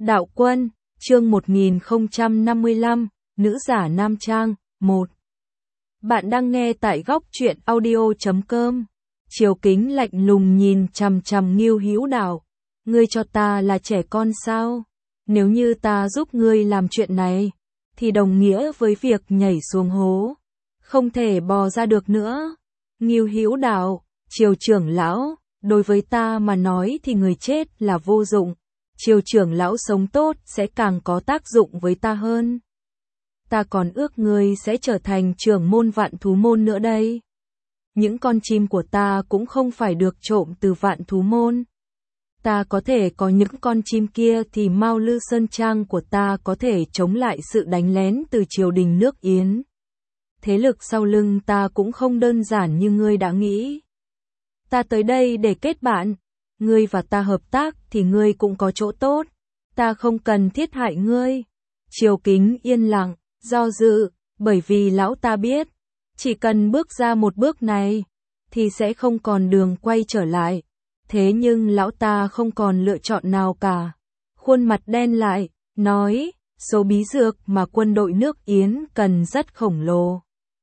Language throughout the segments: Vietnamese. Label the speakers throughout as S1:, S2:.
S1: Đạo Quân, chương 1055, Nữ giả nam trang, 1. Bạn đang nghe tại góc truyện audio.com. Triều Kính lạnh lùng nhìn chằm chằm Ngưu Hữu Đạo. Ngươi cho ta là trẻ con sao? Nếu như ta giúp ngươi làm chuyện này, thì đồng nghĩa với việc nhảy xuống hố, không thể bò ra được nữa. Ngưu Hữu Đạo, Triều trưởng lão, đối với ta mà nói thì người chết là vô dụng. Triều trưởng lão sống tốt sẽ càng có tác dụng với ta hơn. Ta còn ước ngươi sẽ trở thành trưởng môn Vạn Thú Môn nữa đây. Những con chim của ta cũng không phải được trộm từ Vạn Thú Môn. Ta có thể có những con chim kia thì Mao Lư Sơn Trang của ta có thể chống lại sự đánh lén từ triều đình nước Yến. Thế lực sau lưng ta cũng không đơn giản như ngươi đã nghĩ. Ta tới đây để kết bạn. Ngươi và ta hợp tác thì ngươi cũng có chỗ tốt. Ta không cần thiết hại ngươi. Triều Kính yên lặng, do dự, bởi vì lão ta biết, chỉ cần bước ra một bước này, thì sẽ không còn đường quay trở lại. Thế nhưng lão ta không còn lựa chọn nào cả. Khuôn mặt đen lại, nói, số bí dược mà quân đội nước Yến cần rất khổng lồ.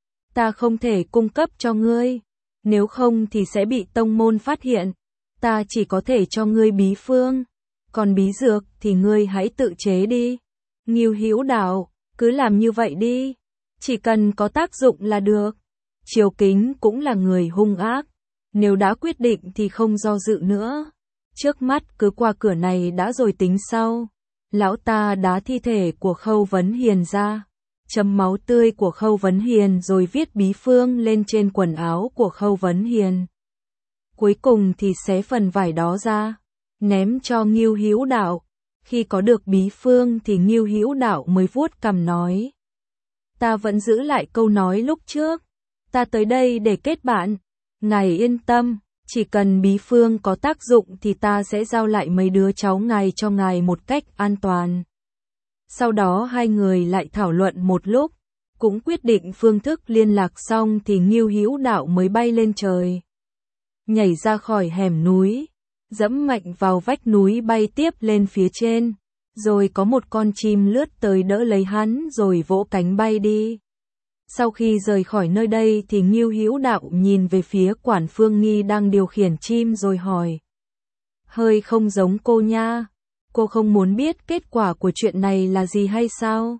S1: Ta không thể cung cấp cho ngươi, nếu không thì sẽ bị tông môn phát hiện. Ta chỉ có thể cho ngươi bí phương, còn bí dược thì ngươi hãy tự chế đi. Ngưu Hữu Đạo, cứ làm như vậy đi, chỉ cần có tác dụng là được. Triều Kính cũng là người hung ác, nếu đã quyết định thì không do dự nữa. Trước mắt cứ qua cửa này đã rồi tính sau. Lão ta đá thi thể của Khâu Vấn Hiền ra, chấm máu tươi của Khâu Vấn Hiền rồi viết bí phương lên trên quần áo của Khâu Vấn Hiền. Cuối cùng thì xé phần vải đó ra, ném cho Ngưu Hữu Đạo. Khi có được bí phương thì Ngưu Hữu Đạo mới vuốt cằm nói. Ta vẫn giữ lại câu nói lúc trước. Ta tới đây để kết bạn. Ngài yên tâm, chỉ cần bí phương có tác dụng thì ta sẽ giao lại mấy đứa cháu ngài cho ngài một cách an toàn. Sau đó hai người lại thảo luận một lúc, cũng quyết định phương thức liên lạc xong thì Ngưu Hữu Đạo mới bay lên trời. Nhảy ra khỏi hẻm núi, dẫm mạnh vào vách núi bay tiếp lên phía trên, rồi có một con chim lướt tới đỡ lấy hắn rồi vỗ cánh bay đi. Sau khi rời khỏi nơi đây thì Ngưu Hữu Đạo nhìn về phía Quản Phương Nghi đang điều khiển chim rồi hỏi. Hơi không giống cô nha, cô không muốn biết kết quả của chuyện này là gì hay sao?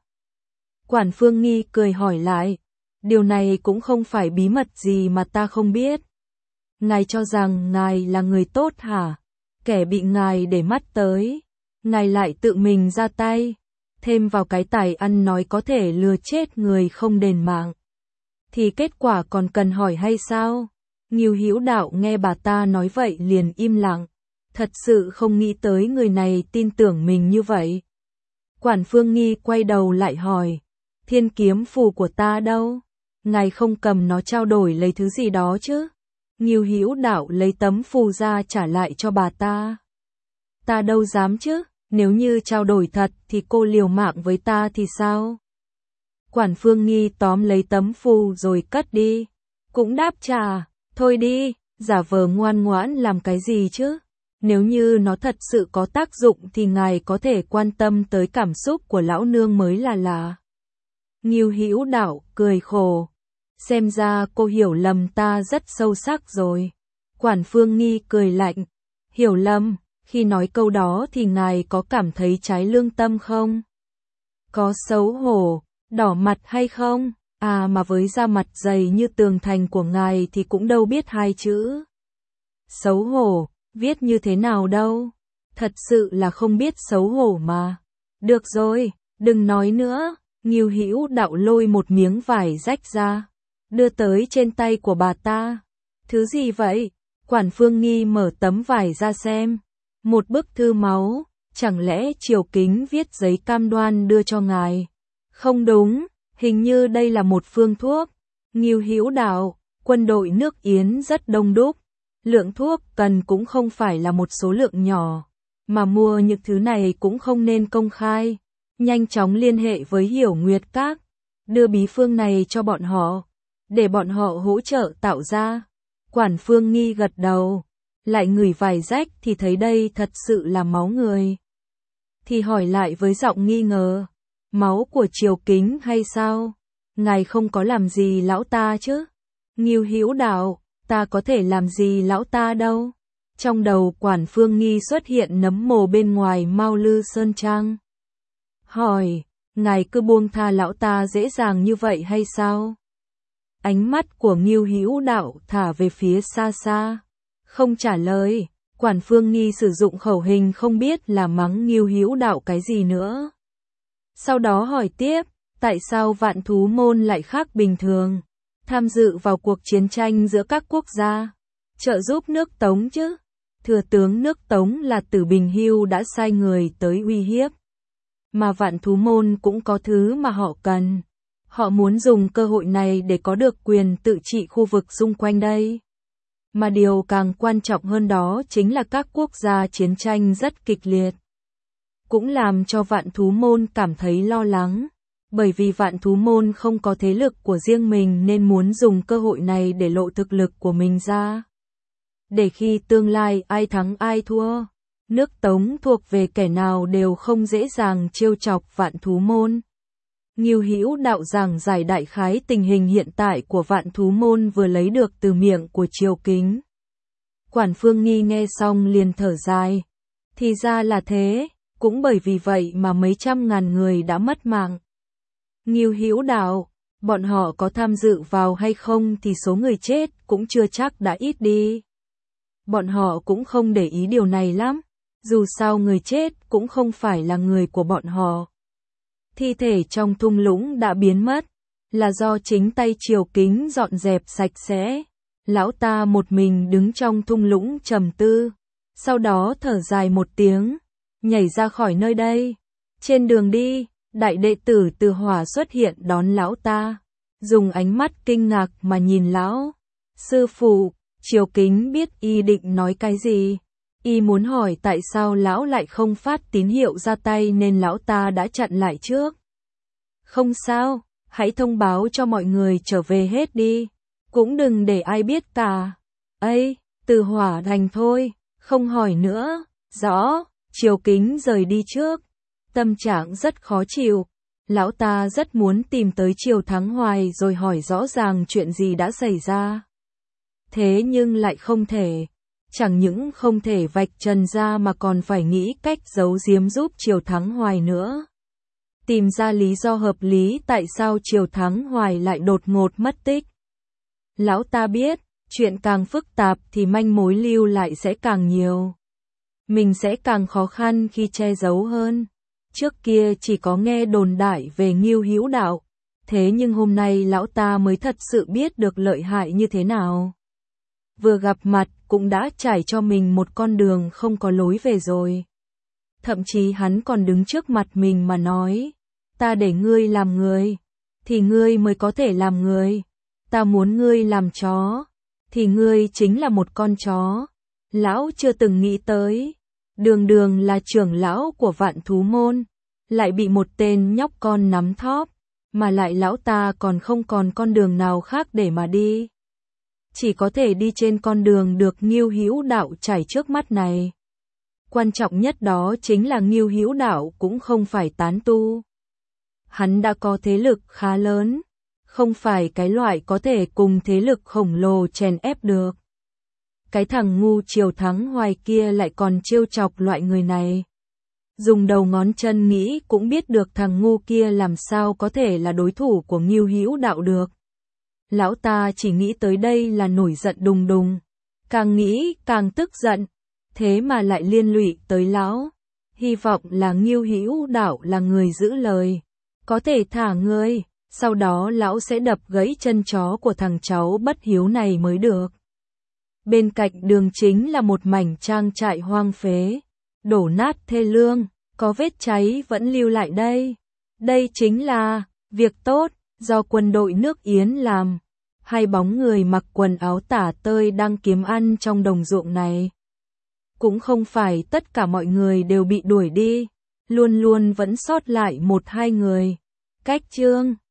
S1: Quản Phương Nghi cười hỏi lại, điều này cũng không phải bí mật gì mà ta không biết. Ngài cho rằng ngài là người tốt hả? Kẻ bị ngài để mắt tới, ngài lại tự mình ra tay, thêm vào cái tài ăn nói có thể lừa chết người không đền mạng. Thì kết quả còn cần hỏi hay sao? Ngưu Hữu Đạo nghe bà ta nói vậy liền im lặng, thật sự không nghĩ tới người này tin tưởng mình như vậy. Quản Phương Nghi quay đầu lại hỏi, thiên kiếm phù của ta đâu? Ngài không cầm nó trao đổi lấy thứ gì đó chứ? Ngưu Hữu Đạo lấy tấm phù ra trả lại cho bà ta. Ta đâu dám chứ, nếu như trao đổi thật thì cô liều mạng với ta thì sao? Quản Phương Nghi tóm lấy tấm phù rồi cất đi. Cũng đáp trả, thôi đi, giả vờ ngoan ngoãn làm cái gì chứ? Nếu như nó thật sự có tác dụng thì ngài có thể quan tâm tới cảm xúc của lão nương mới là lạ. Ngưu Hữu Đạo cười khổ. Xem ra cô hiểu lầm ta rất sâu sắc rồi. Quản Phương Nghi cười lạnh. Hiểu lầm, khi nói câu đó thì ngài có cảm thấy trái lương tâm không? Có xấu hổ, đỏ mặt hay không? À mà với da mặt dày như tường thành của ngài thì cũng đâu biết hai chữ. Xấu hổ, viết như thế nào đâu? Thật sự là không biết xấu hổ mà. Được rồi, đừng nói nữa. Ngưu Hữu Đạo lôi một miếng vải rách ra, đưa tới trên tay của bà ta. Thứ gì vậy? Quản Phương Nghi mở tấm vải ra xem. Một bức thư máu, chẳng lẽ Triều Kính viết giấy cam đoan đưa cho ngài? Không đúng, hình như đây là một phương thuốc. Ngưu Hữu Đạo, quân đội nước Yến rất đông đúc, lượng thuốc cần cũng không phải là một số lượng nhỏ, mà mua những thứ này cũng không nên công khai. Nhanh chóng liên hệ với Hiểu Nguyệt Các, đưa bí phương này cho bọn họ, để bọn họ hỗ trợ tạo ra. Quản Phương Nghi gật đầu, lại ngửi vài rách thì thấy đây thật sự là máu người. thì hỏi lại với giọng nghi ngờ. Máu của Triều Kính hay sao? Ngài không có làm gì lão ta chứ? Ngưu Hữu Đạo, ta có thể làm gì lão ta đâu. Trong đầu Quản Phương Nghi xuất hiện nấm mồ bên ngoài Mao Lư Sơn Trang. Hỏi, ngài cứ buông tha lão ta dễ dàng như vậy hay sao? Ánh mắt của Ngưu Hữu Đạo thả về phía xa xa. Không trả lời, Quản Phương Nghi sử dụng khẩu hình không biết là mắng Ngưu Hữu Đạo cái gì nữa. Sau đó hỏi tiếp, tại sao Vạn Thú Môn lại khác bình thường? Tham dự vào cuộc chiến tranh giữa các quốc gia, trợ giúp nước Tống chứ? Thừa tướng nước Tống là Tử Bình Hưu đã sai người tới uy hiếp. Mà Vạn Thú Môn cũng có thứ mà họ cần. Họ muốn dùng cơ hội này để có được quyền tự trị khu vực xung quanh đây. Mà điều càng quan trọng hơn đó chính là các quốc gia chiến tranh rất kịch liệt. Cũng làm cho Vạn Thú Môn cảm thấy lo lắng. Bởi vì Vạn Thú Môn không có thế lực của riêng mình nên muốn dùng cơ hội này để lộ thực lực của mình ra. Để khi tương lai ai thắng ai thua, nước Tống thuộc về kẻ nào đều không dễ dàng trêu chọc Vạn Thú Môn. Ngưu Hữu Đạo giảng giải đại khái tình hình hiện tại của Vạn Thú Môn vừa lấy được từ miệng của Triều Kính. Quản Phương Nghi nghe xong liền thở dài. Thì ra là thế, cũng bởi vì vậy mà mấy trăm ngàn người đã mất mạng. Ngưu Hữu Đạo, bọn họ có tham dự vào hay không thì số người chết cũng chưa chắc đã ít đi. Bọn họ cũng không để ý điều này lắm, dù sao người chết cũng không phải là người của bọn họ. Thi thể trong thung lũng đã biến mất, là do chính tay Triều Kính dọn dẹp sạch sẽ. Lão ta một mình đứng trong thung lũng trầm tư, sau đó thở dài một tiếng, nhảy ra khỏi nơi đây. Trên đường đi, đại đệ tử Từ Hỏa xuất hiện đón lão ta, dùng ánh mắt kinh ngạc mà nhìn lão. Sư phụ, Triều Kính biết y định nói cái gì. Y muốn hỏi tại sao lão lại không phát tín hiệu ra tay nên lão ta đã chặn lại trước. Không sao, hãy thông báo cho mọi người trở về hết đi. Cũng đừng để ai biết cả. Ây, Từ Hỏa đành thôi, không hỏi nữa. Rõ, Triều Kính rời đi trước. Tâm trạng rất khó chịu. Lão ta rất muốn tìm tới Triều Thắng Hoài rồi hỏi rõ ràng chuyện gì đã xảy ra. Thế nhưng lại không thể. Chẳng những không thể vạch trần ra mà còn phải nghĩ cách giấu giếm giúp Triều Thắng Hoài nữa. Tìm ra lý do hợp lý tại sao Triều Thắng Hoài lại đột ngột mất tích. Lão ta biết, chuyện càng phức tạp thì manh mối lưu lại sẽ càng nhiều. Mình sẽ càng khó khăn khi che giấu hơn. Trước kia chỉ có nghe đồn đại về Ngưu Hữu Đạo, thế nhưng hôm nay lão ta mới thật sự biết được lợi hại như thế nào. Vừa gặp mặt cũng đã trải cho mình một con đường không có lối về rồi. Thậm chí hắn còn đứng trước mặt mình mà nói, ta để ngươi làm người, thì ngươi mới có thể làm người. Ta muốn ngươi làm chó, thì ngươi chính là một con chó. Lão chưa từng nghĩ tới, đường đường là trưởng lão của Vạn Thú Môn, lại bị một tên nhóc con nắm thóp, mà lại lão ta còn không còn con đường nào khác để mà đi. Chỉ có thể đi trên con đường được Ngưu Hữu Đạo trải trước mắt này. Quan trọng nhất đó chính là Ngưu Hữu Đạo cũng không phải tán tu. Hắn đã có thế lực khá lớn, không phải cái loại có thể cùng thế lực khổng lồ chèn ép được. Cái thằng ngu Triều Thắng Hoài kia lại còn trêu chọc loại người này. Dùng đầu ngón chân nghĩ cũng biết được thằng ngu kia làm sao có thể là đối thủ của Ngưu Hữu Đạo được. Lão ta chỉ nghĩ tới đây là nổi giận đùng đùng. Càng nghĩ càng tức giận. Thế mà lại liên lụy tới lão. Hy vọng là Ngưu Hữu Đạo là người giữ lời. Có thể thả ngươi. Sau đó lão sẽ đập gãy chân chó của thằng cháu bất hiếu này mới được. Bên cạnh đường chính là một mảnh trang trại hoang phế. Đổ nát thê lương. Có vết cháy vẫn lưu lại đây. Đây chính là việc tốt do quân đội nước Yến làm. Hai bóng người mặc quần áo tả tơi đang kiếm ăn trong đồng ruộng này. Cũng không phải tất cả mọi người đều bị đuổi đi, luôn luôn vẫn sót lại một hai người. Cách chương